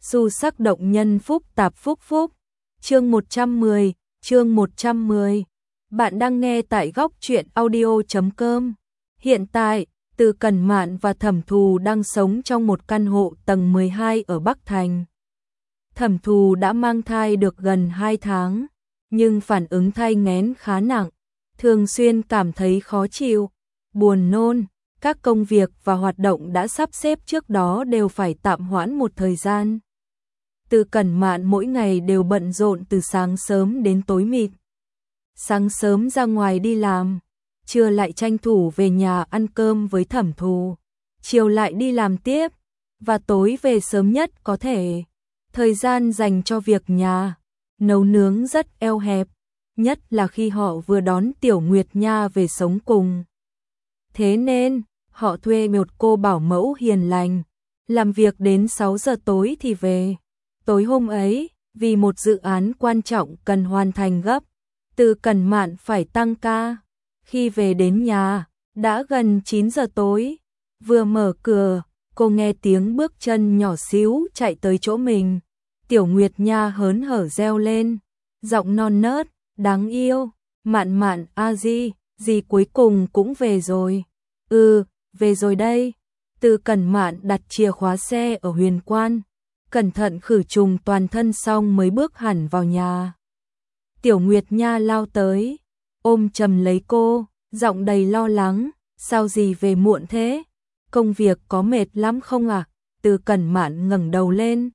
Xu sắc động nhân phúc tạp phúc phúc. Chương 110. Bạn đang nghe tại góc truyện audio.com. Hiện tại, Từ Cẩn Mạn và Thẩm Thù đang sống trong một căn hộ tầng 12 ở Bắc Thành. Thẩm Thù đã mang thai được gần 2 tháng, nhưng phản ứng thai nghén khá nặng, thường xuyên cảm thấy khó chịu, buồn nôn. Các công việc và hoạt động đã sắp xếp trước đó đều phải tạm hoãn một thời gian. Từ Cẩn Mạn mỗi ngày đều bận rộn từ sáng sớm đến tối mịt. Sáng sớm ra ngoài đi làm, trưa lại tranh thủ về nhà ăn cơm với Thẩm Thù, chiều lại đi làm tiếp, và tối về sớm nhất có thể. Thời gian dành cho việc nhà, nấu nướng rất eo hẹp, nhất là khi họ vừa đón Tiểu Nguyệt Nha về sống cùng. Thế nên, họ thuê một cô bảo mẫu hiền lành, làm việc đến 6 giờ tối thì về. Tối hôm ấy, vì một dự án quan trọng cần hoàn thành gấp, Từ Cẩn Mạn phải tăng ca. Khi về đến nhà, đã gần 9 giờ tối. Vừa mở cửa, cô nghe tiếng bước chân nhỏ xíu chạy tới chỗ mình. Tiểu Nguyệt Nha hớn hở reo lên, giọng non nớt, đáng yêu. Mạn Mạn a di, dì cuối cùng cũng về rồi. Ừ, về rồi đây. Từ Cẩn Mạn đặt chìa khóa xe ở Huyền Quan, cẩn thận khử trùng toàn thân xong mới bước hẳn vào nhà. Tiểu Nguyệt Nha lao tới, ôm chầm lấy cô, giọng đầy lo lắng, sao dì về muộn thế? Công việc có mệt lắm không ạ? Từ Cẩn Mạn ngẩng đầu lên,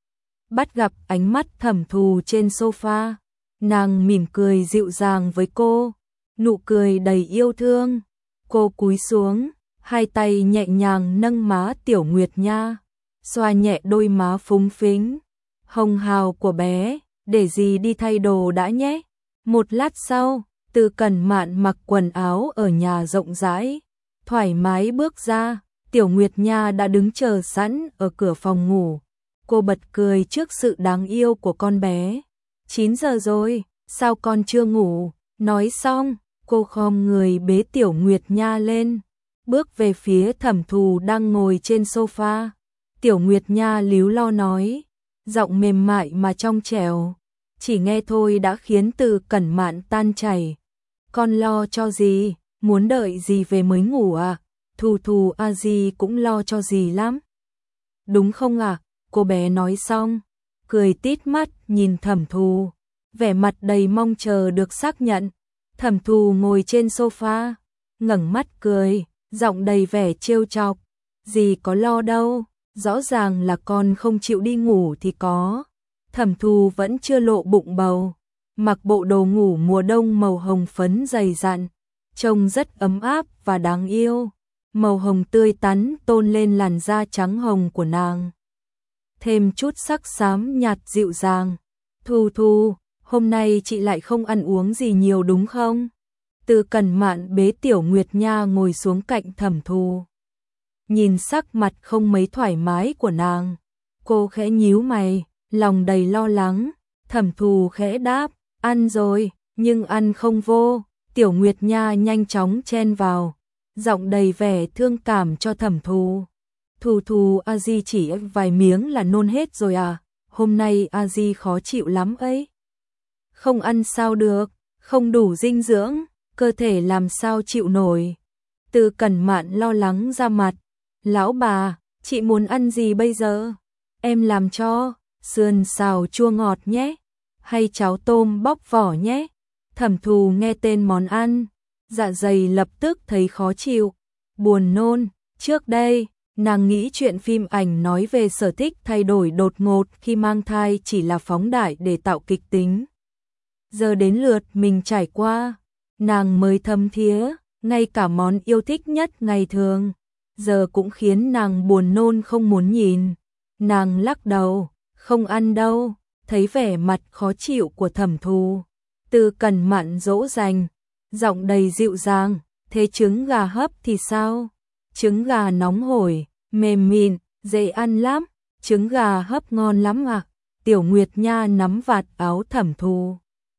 bắt gặp ánh mắt Thẩm Thù trên sofa, nàng mỉm cười dịu dàng với cô, nụ cười đầy yêu thương. Cô cúi xuống, hai tay nhẹ nhàng nâng má Tiểu Nguyệt Nha, xoa nhẹ đôi má phúng phính, hồng hào của bé, để dì đi thay đồ đã nhé. Một lát sau, Từ Cẩn Mạn mặc quần áo ở nhà rộng rãi, thoải mái bước ra, Tiểu Nguyệt Nha đã đứng chờ sẵn ở cửa phòng ngủ. Cô bật cười trước sự đáng yêu của con bé. 9 giờ rồi, sao con chưa ngủ? Nói xong, cô khom người bế Tiểu Nguyệt Nha lên, bước về phía Thẩm Thù đang ngồi trên sofa. Tiểu Nguyệt Nha líu lo nói, giọng mềm mại mà trong trẻo, chỉ nghe thôi đã khiến Từ Cẩn Mạn tan chảy. Con lo cho gì, muốn đợi gì về mới ngủ à? Thù Thù a di cũng lo cho gì lắm. Đúng không ạ? Cô bé nói xong, cười tít mắt nhìn Thẩm Thù, vẻ mặt đầy mong chờ được xác nhận. Thẩm Thù ngồi trên sofa, ngẩng mắt cười, giọng đầy vẻ trêu chọc, dì có lo đâu, rõ ràng là con không chịu đi ngủ thì có. Thẩm Thù vẫn chưa lộ bụng bầu, mặc bộ đồ ngủ mùa đông màu hồng phấn dày dặn, trông rất ấm áp và đáng yêu. Màu hồng tươi tắn tôn lên làn da trắng hồng của nàng, thêm chút sắc xám nhạt dịu dàng. Thù Thù, hôm nay chị lại không ăn uống gì nhiều đúng không? Từ Cẩn Mạn bế Tiểu Nguyệt Nha ngồi xuống cạnh Thẩm Thù. Nhìn sắc mặt không mấy thoải mái của nàng, cô khẽ nhíu mày, lòng đầy lo lắng. Thẩm Thù khẽ đáp, ăn rồi, nhưng ăn không vô. Tiểu Nguyệt Nha nhanh chóng chen vào, giọng đầy vẻ thương cảm cho Thẩm Thù. Thù Thù a di chỉ vài miếng là nôn hết rồi à? Hôm nay a di khó chịu lắm ấy. Không ăn sao được, không đủ dinh dưỡng, cơ thể làm sao chịu nổi. Từ Cẩn Mạn lo lắng ra mặt, lão bà, chị muốn ăn gì bây giờ? Em làm cho, sườn xào chua ngọt nhé, hay cháo tôm bóc vỏ nhé. Thẩm Thù nghe tên món ăn, dạ dày lập tức thấy khó chịu, buồn nôn. Trước đây, nàng nghĩ chuyện phim ảnh nói về sở thích thay đổi đột ngột khi mang thai chỉ là phóng đại để tạo kịch tính. Giờ đến lượt mình trải qua, nàng mới thấm thía, ngay cả món yêu thích nhất ngày thường, giờ cũng khiến nàng buồn nôn không muốn nhìn. Nàng lắc đầu, không ăn đâu. Thấy vẻ mặt khó chịu của Thẩm Thù, Từ Cẩn Mạn dỗ dành, giọng đầy dịu dàng, thế trứng gà hấp thì sao? Trứng gà nóng hổi, mềm mịn, dễ ăn lắm, trứng gà hấp ngon lắm à? Tiểu Nguyệt Nha nắm vạt áo Thẩm Thù,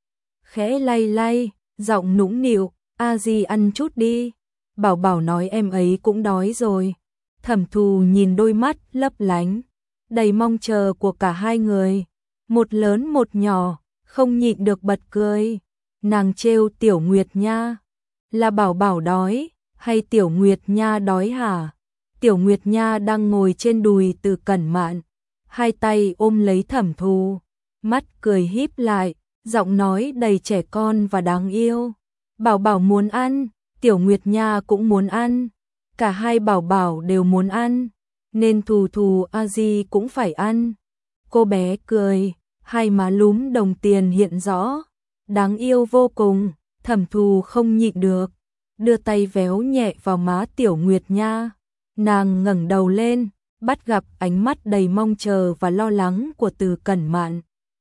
khẽ lay lay, giọng nũng nịu, a di ăn chút đi. Bảo Bảo nói em ấy cũng đói rồi. Thẩm Thù nhìn đôi mắt lấp lánh, đầy mong chờ của cả hai người. Một lớn một nhỏ, không nhịn được bật cười. Nàng trêu Tiểu Nguyệt Nha, là Bảo Bảo đói, hay Tiểu Nguyệt Nha đói hả? Tiểu Nguyệt Nha đang ngồi trên đùi Từ Cẩn Mạn, hai tay ôm lấy Thẩm Thù, mắt cười híp lại, giọng nói đầy trẻ con và đáng yêu. Bảo Bảo muốn ăn, Tiểu Nguyệt Nha cũng muốn ăn, cả hai Bảo Bảo đều muốn ăn, nên Thù Thù a di cũng phải ăn. Cô bé cười, hai má lúm đồng tiền hiện rõ, đáng yêu vô cùng. Thẩm Thù không nhịn được, đưa tay véo nhẹ vào má Tiểu Nguyệt Nha. Nàng ngẩng đầu lên, bắt gặp ánh mắt đầy mong chờ và lo lắng của Từ Cẩn Mạn.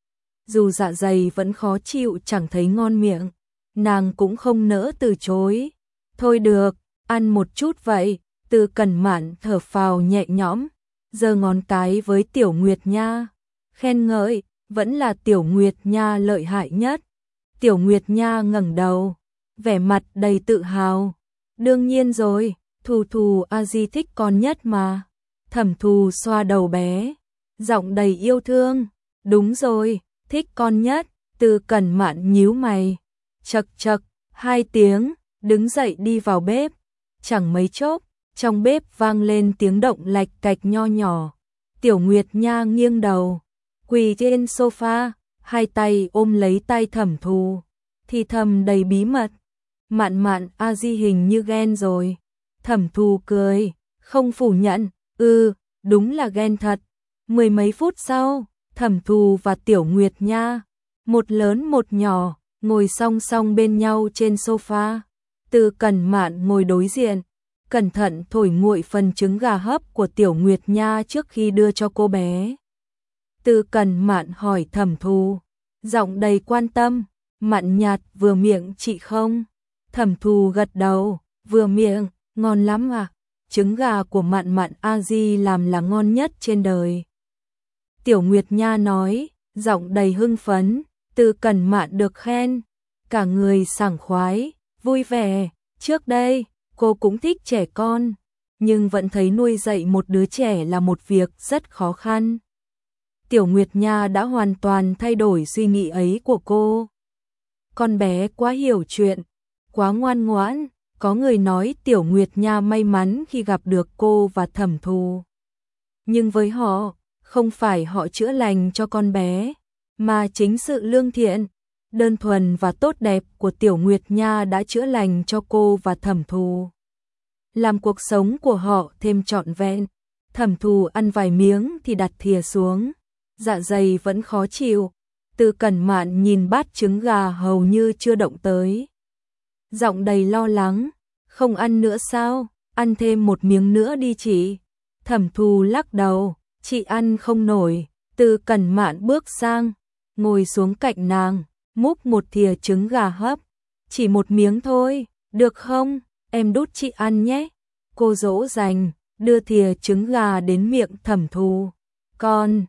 Dù dạ dày vẫn khó chịu chẳng thấy ngon miệng, nàng cũng không nỡ từ chối. Thôi được, ăn một chút vậy. Từ Cẩn Mạn thở phào nhẹ nhõm, giơ ngón cái với Tiểu Nguyệt Nha, khen ngợi, vẫn là Tiểu Nguyệt Nha lợi hại nhất. Tiểu Nguyệt Nha ngẩng đầu, vẻ mặt đầy tự hào. Đương nhiên rồi, Thù Thù a di thích con nhất mà. Thẩm Thù xoa đầu bé, giọng đầy yêu thương. Đúng rồi, thích con nhất. Từ Cẩn Mạn nhíu mày, chậc chậc hai tiếng, đứng dậy đi vào bếp. Chẳng mấy chốc, trong bếp vang lên tiếng động lạch cạch nho nhỏ. Tiểu Nguyệt Nha nghiêng đầu, quỳ trên sofa, hai tay ôm lấy tay Thẩm Thù, thì thầm đầy bí mật. Mạn Mạn a di hình như ghen rồi. Thẩm Thù cười, không phủ nhận, đúng là ghen thật. Mười mấy phút sau, Thẩm Thù và Tiểu Nguyệt Nha, một lớn một nhỏ, ngồi song song bên nhau trên sofa. Từ Cẩn Mạn ngồi đối diện, cẩn thận thổi nguội phần trứng gà hấp của Tiểu Nguyệt Nha trước khi đưa cho cô bé. Từ Cẩn Mạn hỏi Thẩm Thù, giọng đầy quan tâm, Mạn nhạt vừa miệng chị không? Thẩm Thù gật đầu, vừa miệng, ngon lắm à, trứng gà của Mạn Mạn a di làm là ngon nhất trên đời. Tiểu Nguyệt Nha nói, giọng đầy hưng phấn. Từ Cẩn Mạn được khen, cả người sảng khoái, vui vẻ. Trước đây, cô cũng thích trẻ con, nhưng vẫn thấy nuôi dạy một đứa trẻ là một việc rất khó khăn. Tiểu Nguyệt Nha đã hoàn toàn thay đổi suy nghĩ ấy của cô. Con bé quá hiểu chuyện, quá ngoan ngoãn, có người nói Tiểu Nguyệt Nha may mắn khi gặp được cô và Thẩm Thù. Nhưng với họ, không phải họ chữa lành cho con bé, mà chính sự lương thiện, đơn thuần và tốt đẹp của Tiểu Nguyệt Nha đã chữa lành cho cô và Thẩm Thù, làm cuộc sống của họ thêm trọn vẹn. Thẩm Thù ăn vài miếng thì đặt thìa xuống, dạ dày vẫn khó chịu. Từ Cẩn Mạn nhìn bát trứng gà hầu như chưa động tới, giọng đầy lo lắng, không ăn nữa sao? Ăn thêm một miếng nữa đi chị. Thẩm Thù lắc đầu, chị ăn không nổi. Từ Cẩn Mạn bước sang, ngồi xuống cạnh nàng, múc một thìa trứng gà hấp. Chỉ một miếng thôi, được không? Em đút chị ăn nhé. Cô dỗ dành, đưa thìa trứng gà đến miệng Thẩm Thù. Con,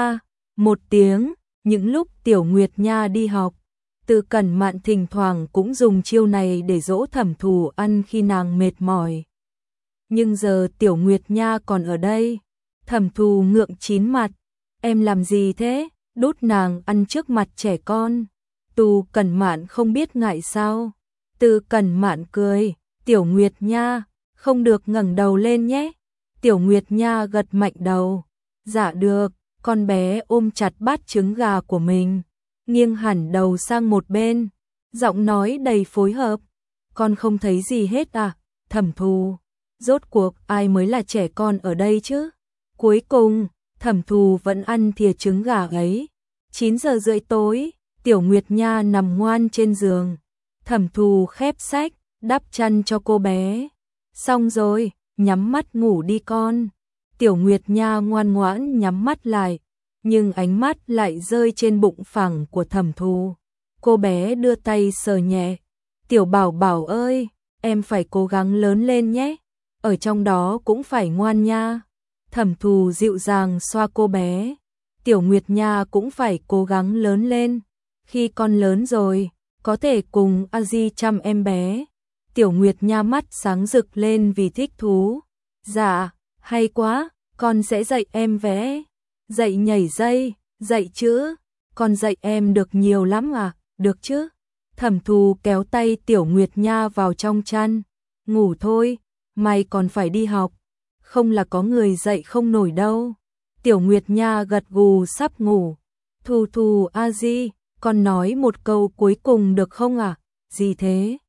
một tiếng. Những lúc Tiểu Nguyệt Nha đi học, Từ Cẩn Mạn thỉnh thoảng cũng dùng chiêu này để dỗ Thẩm Thù ăn khi nàng mệt mỏi. Nhưng giờ Tiểu Nguyệt Nha còn ở đây, Thẩm Thù ngượng chín mặt. Em làm gì thế? Đút nàng ăn trước mặt trẻ con. Từ Cẩn Mạn không biết ngại sao. Từ Cẩn Mạn cười, Tiểu Nguyệt Nha, không được ngẩng đầu lên nhé. Tiểu Nguyệt Nha gật mạnh đầu. Dạ được. Con bé ôm chặt bát trứng gà của mình, nghiêng hẳn đầu sang một bên, giọng nói đầy phối hợp. Con không thấy gì hết à? Thẩm Thù, rốt cuộc ai mới là trẻ con ở đây chứ? Cuối cùng, Thẩm Thù vẫn ăn thìa trứng gà ấy. 9 giờ rưỡi tối, Tiểu Nguyệt Nha nằm ngoan trên giường. Thẩm Thù khép sách, đắp chăn cho cô bé. Xong rồi, nhắm mắt ngủ đi con. Tiểu Nguyệt Nha ngoan ngoãn nhắm mắt lại, nhưng ánh mắt lại rơi trên bụng phẳng của Thẩm Thù. Cô bé đưa tay sờ nhẹ. Tiểu Bảo Bảo ơi, em phải cố gắng lớn lên nhé. Ở trong đó cũng phải ngoan nha. Thẩm Thù dịu dàng xoa cô bé. Tiểu Nguyệt Nha cũng phải cố gắng lớn lên. Khi con lớn rồi, có thể cùng a di chăm em bé. Tiểu Nguyệt Nha mắt sáng rực lên vì thích thú. Dạ, hay quá, con sẽ dạy em vẽ. Dạy nhảy dây, dạy chữ, con dạy em được nhiều lắm à, được chứ? Thẩm Thù kéo tay Tiểu Nguyệt Nha vào trong chăn, ngủ thôi, mày còn phải đi học, không là có người dạy không nổi đâu. Tiểu Nguyệt Nha gật gù sắp ngủ. Thù Thù a di, con nói một câu cuối cùng được không à? Gì thế?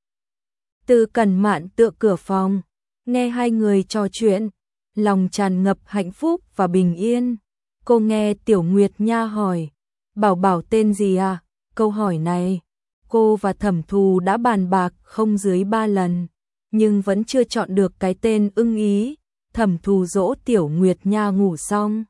Từ Cẩn Mạn tựa cửa phòng, nghe hai người trò chuyện, lòng tràn ngập hạnh phúc và bình yên. Cô nghe Tiểu Nguyệt Nha hỏi, Bảo Bảo tên gì à? Câu hỏi này, cô và Thẩm Thù đã bàn bạc không dưới 3 lần, nhưng vẫn chưa chọn được cái tên ưng ý. Thẩm Thù dỗ Tiểu Nguyệt Nha ngủ xong,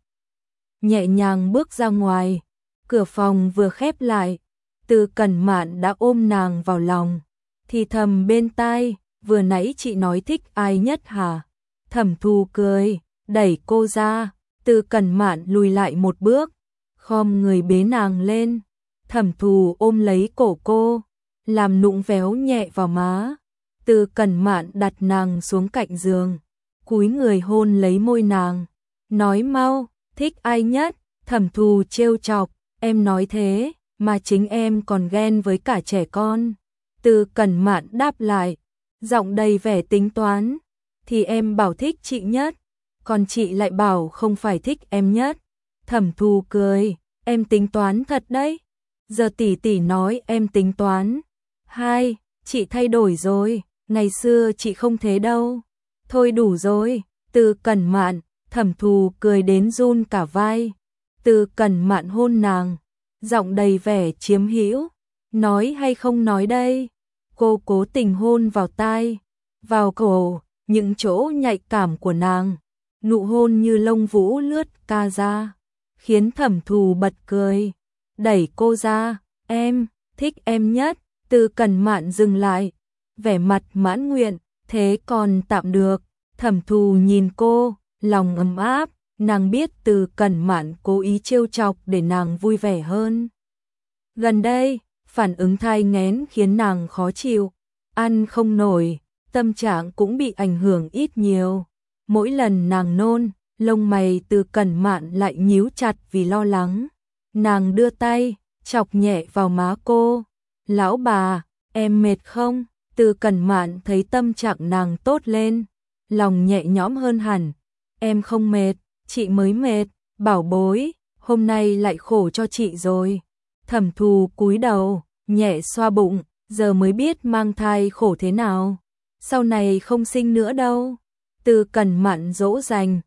nhẹ nhàng bước ra ngoài, cửa phòng vừa khép lại, Từ Cẩn Mạn đã ôm nàng vào lòng, thì thầm bên tai, vừa nãy chị nói thích ai nhất hả? Thẩm Thù cười, đẩy cô ra, Từ Cẩn Mạn lùi lại một bước, khom người bế nàng lên. Thẩm Thù ôm lấy cổ cô, làm nũng véo nhẹ vào má. Từ Cẩn Mạn đặt nàng xuống cạnh giường, cúi người hôn lấy môi nàng, nói mau, thích ai nhất? Thẩm Thù trêu chọc, em nói thế, mà chính em còn ghen với cả trẻ con. Từ Cẩn Mạn đáp lại, giọng đầy vẻ tính toán, thì em bảo thích chị nhất, còn chị lại bảo không phải thích em nhất. Thẩm Thù cười, em tính toán thật đấy. Giờ tỷ tỷ nói em tính toán. Hai, chị thay đổi rồi, ngày xưa chị không thế đâu. Thôi đủ rồi. Từ Cẩn Mạn, Thẩm Thù cười đến run cả vai. Từ Cẩn Mạn hôn nàng, giọng đầy vẻ chiếm hữu, nói hay không nói đây? Cô cố tình hôn vào tai, vào cổ, những chỗ nhạy cảm của nàng, nụ hôn như lông vũ lướt ca ra, khiến Thẩm Thù bật cười, đẩy cô ra, em, thích em nhất. Từ Cẩn Mạn dừng lại, vẻ mặt mãn nguyện, thế còn tạm được. Thẩm Thù nhìn cô, lòng ấm áp, nàng biết Từ Cẩn Mạn cố ý trêu chọc để nàng vui vẻ hơn. Gần đây, phản ứng thai nghén khiến nàng khó chịu, ăn không nổi, tâm trạng cũng bị ảnh hưởng ít nhiều. Mỗi lần nàng nôn, lông mày Từ Cẩn Mạn lại nhíu chặt vì lo lắng. Nàng đưa tay, chọc nhẹ vào má cô. Lão bà, em mệt không? Từ Cẩn Mạn thấy tâm trạng nàng tốt lên, lòng nhẹ nhõm hơn hẳn. Em không mệt, chị mới mệt, bảo bối, hôm nay lại khổ cho chị rồi. Thẩm Thù cúi đầu, nhẹ xoa bụng, giờ mới biết mang thai khổ thế nào. Sau này không sinh nữa đâu. Từ Cẩn Mạn dỗ dành.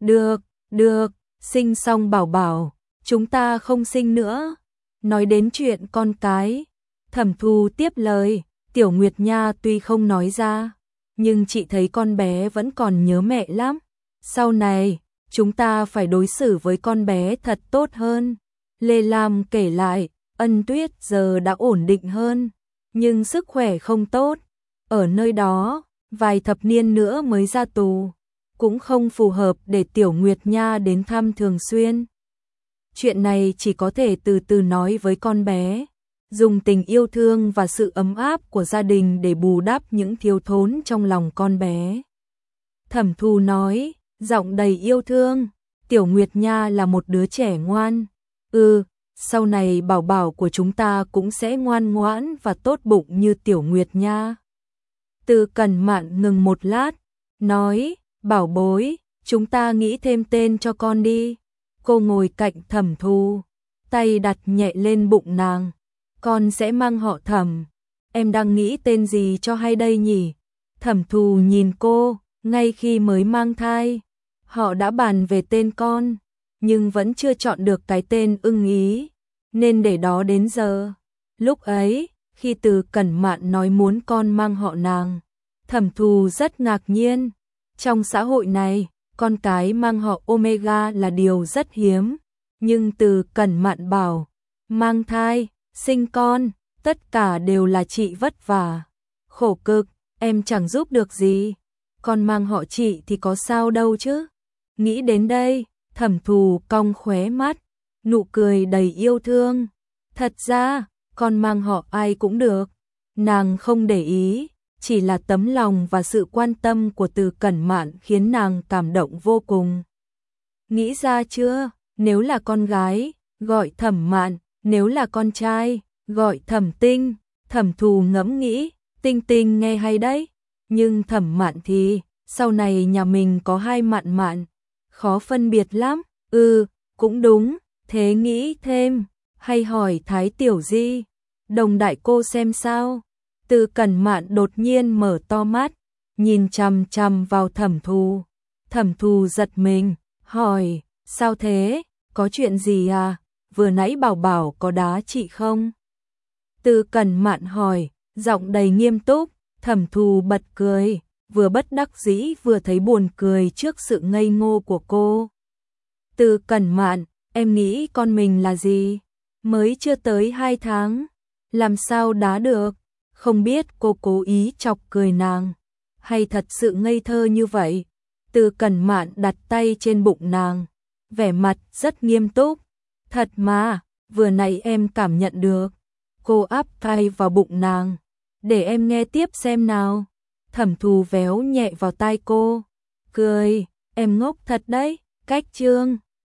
Được, sinh xong bảo bảo, chúng ta không sinh nữa. Nói đến chuyện con cái, Thẩm Thù tiếp lời, Tiểu Nguyệt Nha tuy không nói ra, nhưng chị thấy con bé vẫn còn nhớ mẹ lắm. Sau này, chúng ta phải đối xử với con bé thật tốt hơn. Lê Lam kể lại, Ân Tuyết giờ đã ổn định hơn, nhưng sức khỏe không tốt. Ở nơi đó, vài thập niên nữa mới ra tù, cũng không phù hợp để Tiểu Nguyệt Nha đến thăm thường xuyên. Chuyện này chỉ có thể từ từ nói với con bé, dùng tình yêu thương và sự ấm áp của gia đình để bù đắp những thiếu thốn trong lòng con bé. Thẩm Thù nói, giọng đầy yêu thương, Tiểu Nguyệt Nha là một đứa trẻ ngoan. Sau này bảo bảo của chúng ta cũng sẽ ngoan ngoãn và tốt bụng như Tiểu Nguyệt Nha. Từ Cẩn Mạn ngừng một lát, nói, bảo bối, chúng ta nghĩ thêm tên cho con đi. Cô ngồi cạnh Thẩm Thù, tay đặt nhẹ lên bụng nàng. Con sẽ mang họ Thẩm. Em đang nghĩ tên gì cho hay đây nhỉ? Thẩm Thù nhìn cô, ngay khi mới mang thai, họ đã bàn về tên con, nhưng vẫn chưa chọn được cái tên ưng ý, nên để đó đến giờ. Lúc ấy, khi Từ Cẩn Mạn nói muốn con mang họ nàng, Thẩm Thù rất ngạc nhiên. Trong xã hội này, con cái mang họ Omega là điều rất hiếm, nhưng Từ Cẩn Mạn bảo, mang thai, sinh con, tất cả đều là chị vất vả, khổ cực, em chẳng giúp được gì. Con mang họ chị thì có sao đâu chứ. Nghĩ đến đây, Thẩm Thù cong khóe mắt, nụ cười đầy yêu thương. Thật ra, con mang họ ai cũng được. Nàng không để ý, chỉ là tấm lòng và sự quan tâm của Từ Cẩn Mạn khiến nàng cảm động vô cùng. Nghĩ ra chưa? nếu là con gái, gọi Thẩm Mạn, nếu là con trai, gọi Thẩm Tinh. Thẩm Thù ngẫm nghĩ, Tinh Tinh nghe hay đấy, nhưng Thẩm Mạn thì, sau này nhà mình có hai Mạn Mạn, khó phân biệt lắm. Cũng đúng, thế nghĩ thêm, hay hỏi Thái Tiểu Di, Đồng đại cô xem sao. Từ Cẩn Mạn đột nhiên mở to mắt, nhìn chằm chằm vào Thẩm Thù. Thẩm Thù giật mình, hỏi, sao thế, có chuyện gì à, vừa nãy bảo bảo có đá chị không? Từ Cẩn Mạn hỏi, giọng đầy nghiêm túc. Thẩm Thù bật cười, vừa bất đắc dĩ vừa thấy buồn cười trước sự ngây ngô của cô. Từ Cẩn Mạn, em nghĩ con mình là gì? Mới chưa tới 2 tháng, làm sao đá được? Không biết cô cố ý chọc cười nàng, hay thật sự ngây thơ như vậy? Từ Cẩn Mạn đặt tay trên bụng nàng, vẻ mặt rất nghiêm túc. Thật mà, vừa nãy em cảm nhận được. Cô áp tay vào bụng nàng, để em nghe tiếp xem nào. Thẩm Thù véo nhẹ vào tai cô, cười, em ngốc thật đấy, cách trương.